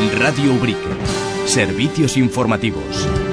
Radio Ubrique. Servicios informativos.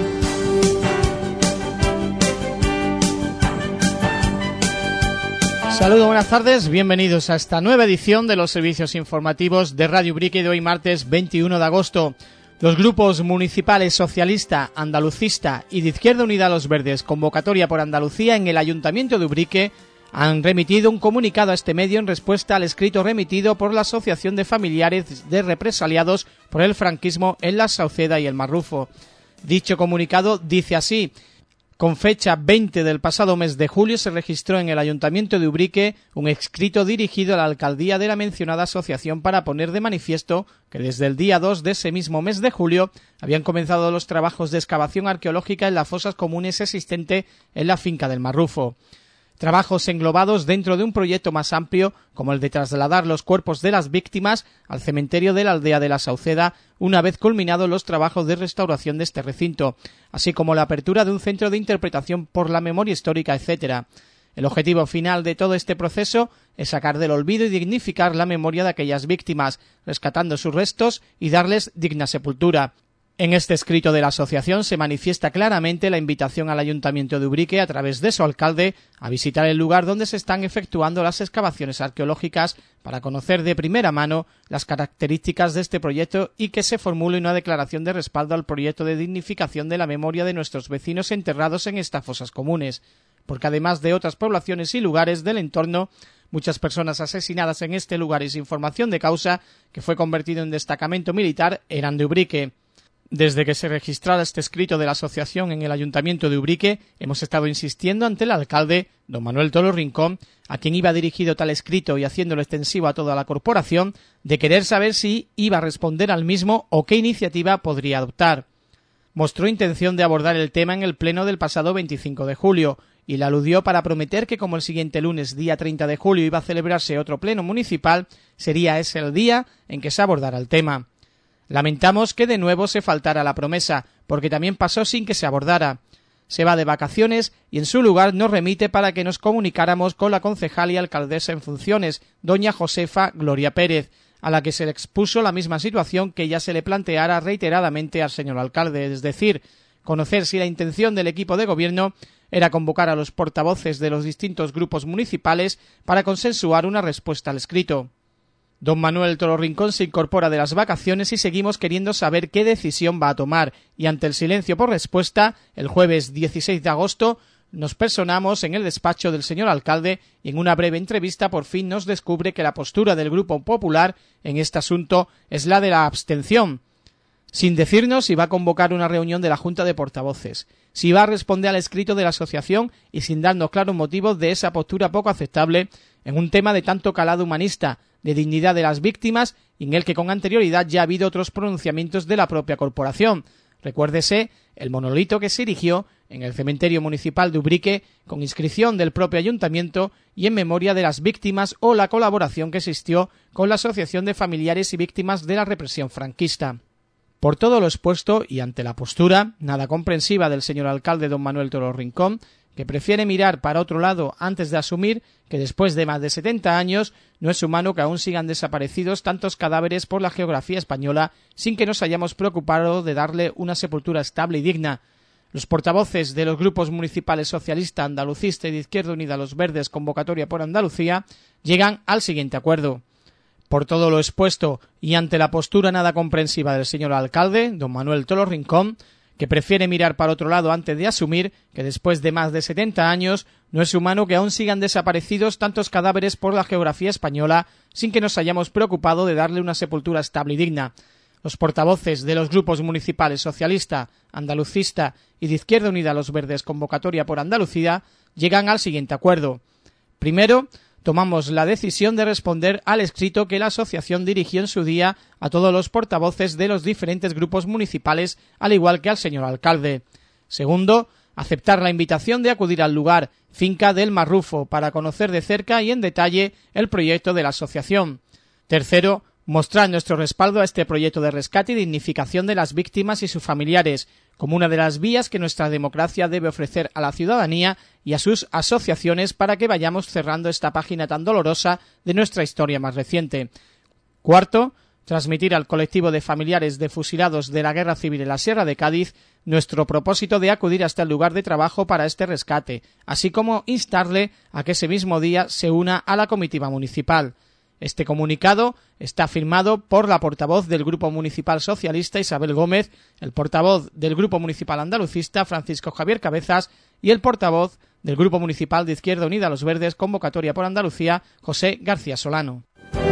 Saludos, buenas tardes, bienvenidos a esta nueva edición de los servicios informativos de Radio Ubrique de hoy martes 21 de agosto. Los grupos municipales socialista, andalucista y de Izquierda Unida Los Verdes, Convocatoria por Andalucía en el Ayuntamiento de Ubrique, han remitido un comunicado a este medio en respuesta al escrito remitido por la Asociación de Familiares de Represaliados por el Franquismo en la Sauceda y el Marrufo. Dicho comunicado dice así: con fecha 20 del pasado mes de julio se registró en el Ayuntamiento de Ubrique un escrito dirigido a la alcaldía de la mencionada asociación para poner de manifiesto que desde el día 2 de ese mismo mes de julio habían comenzado los trabajos de excavación arqueológica en las fosas comunes existente en la finca del Marrufo. Trabajos englobados dentro de un proyecto más amplio, como el de trasladar los cuerpos de las víctimas al cementerio de la aldea de la Sauceda, una vez culminados los trabajos de restauración de este recinto, así como la apertura de un centro de interpretación por la memoria histórica, etc. El objetivo final de todo este proceso es sacar del olvido y dignificar la memoria de aquellas víctimas, rescatando sus restos y darles digna sepultura. En este escrito de la asociación se manifiesta claramente la invitación al Ayuntamiento de Ubrique, a través de su alcalde, a visitar el lugar donde se están efectuando las excavaciones arqueológicas para conocer de primera mano las características de este proyecto y que se formule una declaración de respaldo al proyecto de dignificación de la memoria de nuestros vecinos enterrados en estas fosas comunes, porque además de otras poblaciones y lugares del entorno, muchas personas asesinadas en este lugar y sin formación de causa, que fue convertido en destacamento militar, eran de Ubrique. Desde que se registrara este escrito de la asociación en el Ayuntamiento de Ubrique, hemos estado insistiendo ante el alcalde, don Manuel Tolo Rincón, a quien iba dirigido tal escrito y haciéndolo extensivo a toda la corporación, de querer saber si iba a responder al mismo o qué iniciativa podría adoptar. Mostró intención de abordar el tema en el pleno del pasado 25 de julio y le aludió para prometer que como el siguiente lunes, día 30 de julio, iba a celebrarse otro pleno municipal, sería ese el día en que se abordara el tema. Lamentamos que de nuevo se faltara la promesa, porque también pasó sin que se abordara. Se va de vacaciones y en su lugar nos remite para que nos comunicáramos con la concejal y alcaldesa en funciones, doña Josefa Gloria Pérez, a la que se le expuso la misma situación que ya se le planteara reiteradamente al señor alcalde, es decir, conocer si la intención del equipo de gobierno era convocar a los portavoces de los distintos grupos municipales para consensuar una respuesta al escrito. Don Manuel Tolo Rincón se incorpora de las vacaciones y seguimos queriendo saber qué decisión va a tomar, y ante el silencio por respuesta, el jueves 16 de agosto nos personamos en el despacho del señor alcalde y en una breve entrevista por fin nos descubre que la postura del Grupo Popular en este asunto es la de la abstención, sin decirnos si va a convocar una reunión de la Junta de Portavoces, si va a responder al escrito de la asociación y sin darnos claros motivos de esa postura poco aceptable en un tema de tanto calado humanista, de dignidad de las víctimas y en el que con anterioridad ya ha habido otros pronunciamientos de la propia corporación. Recuérdese el monolito que se erigió en el cementerio municipal de Ubrique con inscripción del propio ayuntamiento y en memoria de las víctimas, o la colaboración que existió con la Asociación de Familiares y Víctimas de la Represión Franquista. Por todo lo expuesto y ante la postura nada comprensiva del señor alcalde don Manuel Tolo Rincón, que prefiere mirar para otro lado antes de asumir que después de más de 70 años no es humano que aún sigan desaparecidos tantos cadáveres por la geografía española sin que nos hayamos preocupado de darle una sepultura estable y digna. Los portavoces de los grupos municipales socialista, andalucista y de Izquierda Unida Los Verdes, Convocatoria por Andalucía, llegan al siguiente acuerdo. Por todo lo expuesto y ante la postura nada comprensiva del señor alcalde, don Manuel Tolo Rincón, que prefiere mirar para otro lado antes de asumir que después de más de 70 años no es humano que aún sigan desaparecidos tantos cadáveres por la geografía española sin que nos hayamos preocupado de darle una sepultura estable y digna. Los portavoces de los grupos municipales socialista, andalucista y de Izquierda Unida Los Verdes, Convocatoria por Andalucía, llegan al siguiente acuerdo. Primero, tomamos la decisión de responder al escrito que la asociación dirigió en su día a todos los portavoces de los diferentes grupos municipales, al igual que al señor alcalde. Segundo, aceptar la invitación de acudir al lugar, finca del Marrufo, para conocer de cerca y en detalle el proyecto de la asociación. Tercero, mostrar nuestro respaldo a este proyecto de rescate y dignificación de las víctimas y sus familiares, como una de las vías que nuestra democracia debe ofrecer a la ciudadanía y a sus asociaciones para que vayamos cerrando esta página tan dolorosa de nuestra historia más reciente. Cuarto, transmitir al colectivo de familiares de fusilados de la Guerra Civil en la Sierra de Cádiz nuestro propósito de acudir hasta el lugar de trabajo para este rescate, así como instarle a que ese mismo día se una a la comitiva municipal. Este comunicado está firmado por la portavoz del Grupo Municipal Socialista, Isabel Gómez, el portavoz del Grupo Municipal Andalucista, Francisco Javier Cabezas, y el portavoz del Grupo Municipal de Izquierda Unida Los Verdes, Convocatoria por Andalucía, José García Solano.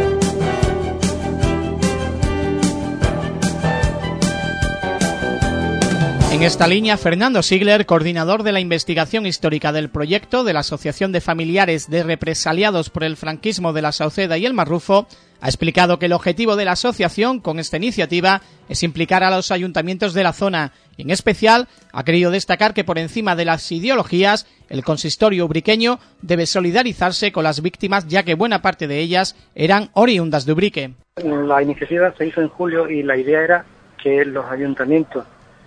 En esta línea, Fernando Sigler, coordinador de la investigación histórica del proyecto de la Asociación de Familiares de Represaliados por el Franquismo de la Sauceda y el Marrufo, ha explicado que el objetivo de la asociación con esta iniciativa es implicar a los ayuntamientos de la zona y, en especial, ha querido destacar que por encima de las ideologías, el consistorio ubriqueño debe solidarizarse con las víctimas, ya que buena parte de ellas eran oriundas de Ubrique. La iniciativa se hizo en julio y la idea era que los ayuntamientos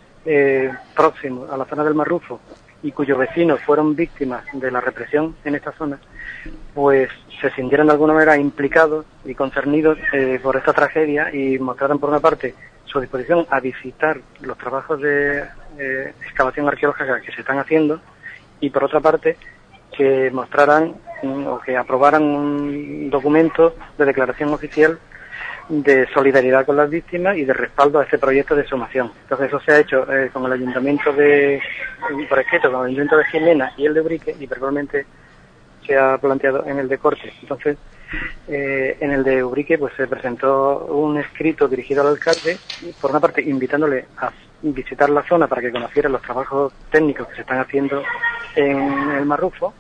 próximos a la zona del Marrufo y cuyos vecinos fueron víctimas de la represión en esta zona, pues se sintieran de alguna manera implicados y concernidos por esta tragedia y mostraran por una parte su disposición a visitar los trabajos de excavación arqueológica que se están haciendo y por otra parte que mostraran o que aprobaran un documento de declaración oficial de solidaridad con las víctimas y de respaldo a este proyecto de exhumación. Entonces eso se ha hecho con el ayuntamiento por escrito, con el ayuntamiento de Jimena y el de Ubrique, y verbalmente se ha planteado en el de Corte. Entonces en el de Ubrique pues se presentó un escrito dirigido al alcalde, por una parte invitándole a visitar la zona para que conociera los trabajos técnicos que se están haciendo en el Marrufo,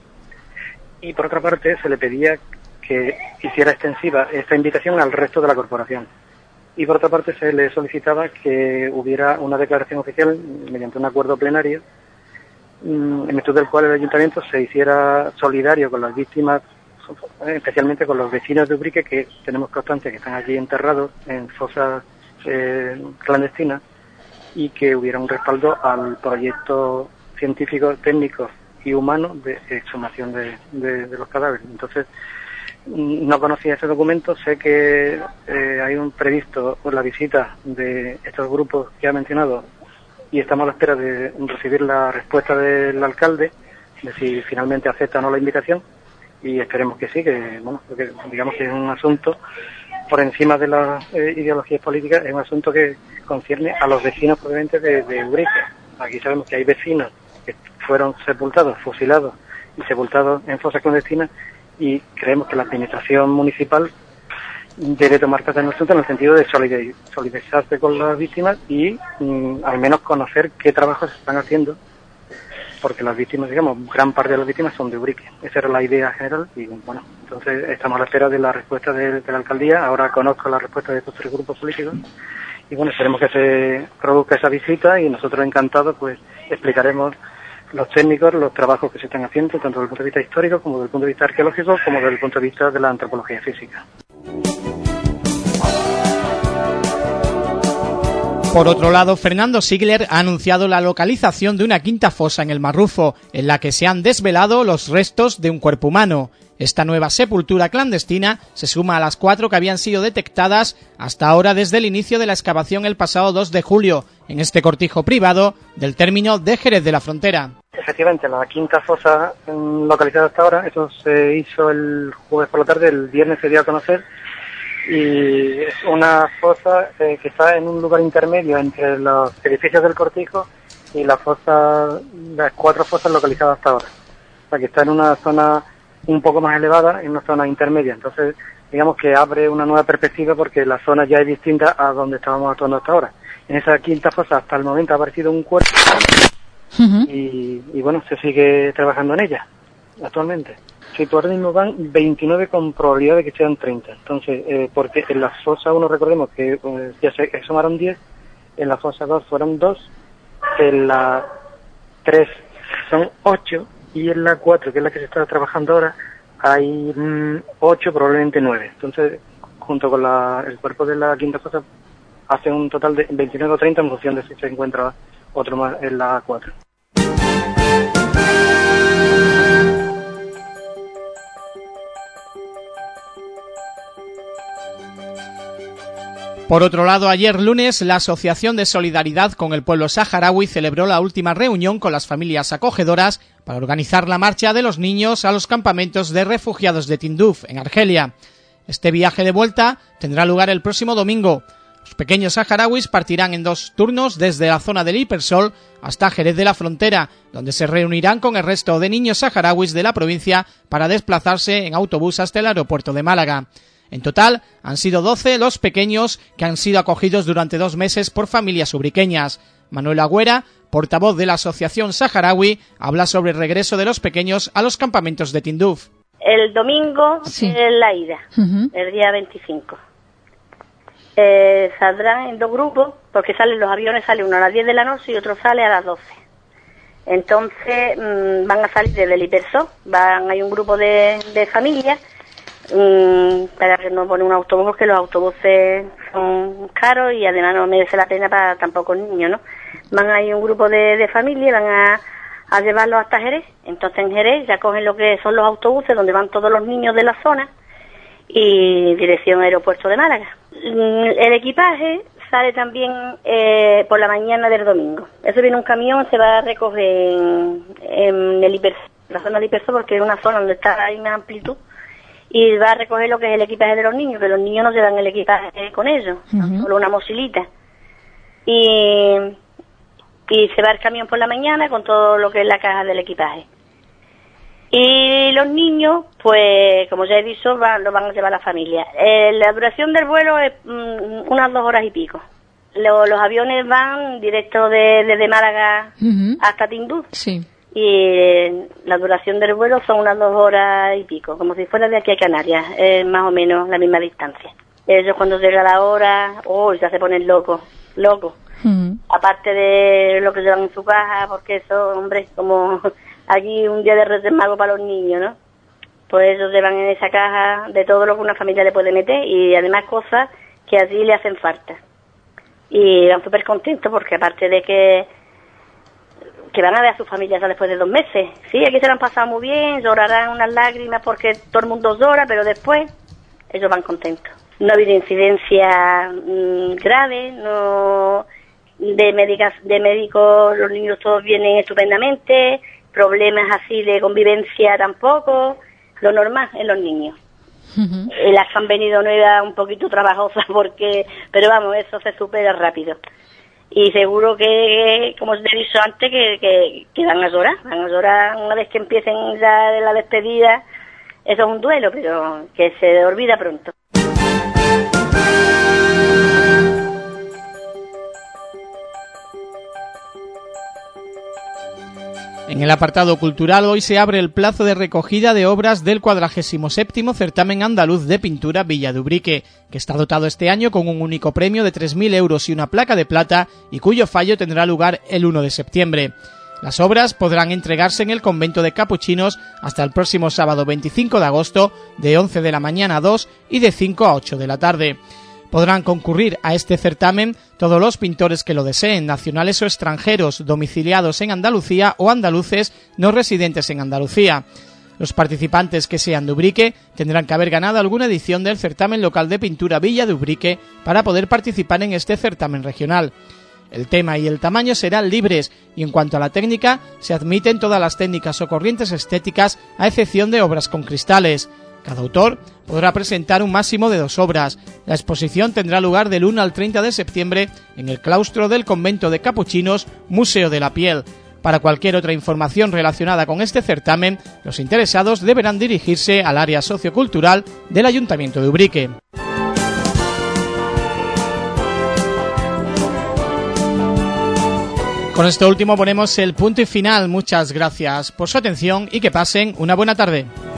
y por otra parte se le pedía que hiciera extensiva esta invitación al resto de la corporación. Y por otra parte se le solicitaba que hubiera una declaración oficial mediante un acuerdo plenario, en virtud del cual el ayuntamiento se hiciera solidario con las víctimas, especialmente con los vecinos de Ubrique, que tenemos constancia que están allí enterrados en fosas clandestinas, y que hubiera un respaldo al proyecto científico, técnico y humano de exhumación de los cadáveres. Entonces, no conocía ese documento, sé que hay un previsto la visita de estos grupos que ha mencionado y estamos a la espera de recibir la respuesta del alcalde de si finalmente acepta o no la invitación, y esperemos que sí, que bueno, porque digamos que es un asunto por encima de las ideologías políticas, es un asunto que concierne a los vecinos provenientes de Ubrique. Aquí sabemos que hay vecinos que fueron sepultados, fusilados y sepultados en fosas clandestinas, y creemos que la administración municipal debe tomar cartas en el asunto en el sentido de solidarizarse con las víctimas y al menos conocer qué trabajos se están haciendo, porque las víctimas, digamos, gran parte de las víctimas son de Ubrique. Esa era la idea general y bueno, entonces estamos a la espera de la respuesta de la alcaldía. Ahora conozco la respuesta de estos tres grupos políticos y bueno, esperemos que se produzca esa visita y nosotros encantados pues explicaremos los técnicos, los trabajos que se están haciendo, tanto desde el punto de vista histórico como desde el punto de vista arqueológico, como desde el punto de vista de la antropología física. Por otro lado, Fernando Sigler ha anunciado la localización de una quinta fosa en el Marrufo, en la que se han desvelado los restos de un cuerpo humano. Esta nueva sepultura clandestina se suma a las 4 que habían sido detectadas hasta ahora desde el inicio de la excavación el pasado 2 de julio, en este cortijo privado del término de Jerez de la Frontera. Efectivamente, la quinta fosa localizada hasta ahora, eso se hizo el jueves por la tarde, el viernes se dio a conocer, y es una fosa que está en un lugar intermedio entre los edificios del cortijo y las 4 fosas localizadas hasta ahora. O sea que está en una zona un poco más elevada, en una zona intermedia. Entonces, digamos que abre una nueva perspectiva porque la zona ya es distinta a donde estábamos actuando hasta ahora. En esa quinta fosa hasta el momento ha aparecido un cuerpo y bueno, se sigue trabajando en ella actualmente. Sí, ahora mismo van 29 con probabilidad de que sean 30. Entonces, porque en la fosa 1 recordemos que ya se exhumaron 10, en la fosa 2 fueron 2, en la 3 son 8 y en la 4, que es la que se está trabajando ahora, hay 8, probablemente 9. Entonces, junto con el cuerpo de la quinta fosa, hace un total de 29 o 30 en función de si se encuentra otro más en la 4. Por otro lado, ayer lunes, la Asociación de Solidaridad con el Pueblo Saharaui celebró la última reunión con las familias acogedoras para organizar la marcha de los niños a los campamentos de refugiados de Tindouf, en Argelia. Este viaje de vuelta tendrá lugar el próximo domingo. Los pequeños saharauis partirán en 2 turnos desde la zona del Hipersol hasta Jerez de la Frontera, donde se reunirán con el resto de niños saharauis de la provincia para desplazarse en autobús hasta el aeropuerto de Málaga. En total, han sido 12 los pequeños que han sido acogidos durante 2 meses por familias ubriqueñas. Manuel Agüera, portavoz de la Asociación Saharaui, habla sobre el regreso de los pequeños a los campamentos de Tindouf. El domingo es la ida, el día 25. Saldrán en 2 grupos, porque los aviones salen uno a las 10 de la noche y otro sale a las 12. Entonces van a salir desde el Hipersol, hay un grupo de familias, para que no ponen un autobús, porque los autobuses son caros y además no merece la pena para tampoco niños, ¿no? Hay un grupo de familias, van a llevarlos hasta Jerez. Entonces en Jerez ya cogen lo que son los autobuses donde van todos los niños de la zona y dirección aeropuerto de Málaga. El equipaje sale también por la mañana del domingo. Eso viene un camión, se va a recoger en la zona del Hipersol, porque es una zona donde hay una amplitud, y va a recoger lo que es el equipaje de los niños, que los niños no llevan el equipaje con ellos, solo una mochilita. Y se va el camión por la mañana con todo lo que es la caja del equipaje. Y los niños, pues, como ya he dicho, lo van a llevar la familia. La duración del vuelo es unas 2 horas y pico. Los aviones van directo desde Málaga hasta Tindouf. Sí. Y la duración del vuelo son unas 2 horas y pico, como si fuera de aquí a Canarias, más o menos la misma distancia. Ellos cuando llega la hora, ya se ponen locos. Aparte de lo que llevan en su caja, porque eso, hombre, como aquí un día de Reyes Magos para los niños, ¿no? Pues ellos llevan en esa caja de todo lo que una familia le puede meter y además cosas que allí le hacen falta. Y van súper contentos porque aparte de que van a ver a sus familias ya después de 2 meses. Sí, aquí se lo han pasado muy bien, llorarán unas lágrimas porque todo el mundo llora, pero después ellos van contentos. No ha habido incidencia grave, no de médicos, los niños todos vienen estupendamente, problemas así de convivencia tampoco, lo normal en los niños. Las que han venido nuevas un poquito trabajosas pero vamos, eso se supera rápido. Y seguro que, como os he dicho antes, que van a llorar una vez que empiecen ya la despedida. Eso es un duelo, pero que se olvida pronto. En el apartado cultural, hoy se abre el plazo de recogida de obras del 47º Certamen Andaluz de Pintura Villa de Ubrique, que está dotado este año con un único premio de 3.000 euros y una placa de plata, y cuyo fallo tendrá lugar el 1 de septiembre. Las obras podrán entregarse en el convento de Capuchinos hasta el próximo sábado 25 de agosto, de 11 de la mañana a 2 y de 5 a 8 de la tarde. Podrán concurrir a este certamen todos los pintores que lo deseen, nacionales o extranjeros, domiciliados en Andalucía o andaluces no residentes en Andalucía. Los participantes que sean de Ubrique tendrán que haber ganado alguna edición del certamen local de pintura Villa de Ubrique para poder participar en este certamen regional. El tema y el tamaño serán libres y en cuanto a la técnica se admiten todas las técnicas o corrientes estéticas a excepción de obras con cristales. Cada autor podrá presentar un máximo de 2 obras. La exposición tendrá lugar del 1 al 30 de septiembre en el claustro del convento de Capuchinos, Museo de la Piel. Para cualquier otra información relacionada con este certamen, los interesados deberán dirigirse al área sociocultural del Ayuntamiento de Ubrique. Con esto último ponemos el punto y final. Muchas gracias por su atención y que pasen una buena tarde.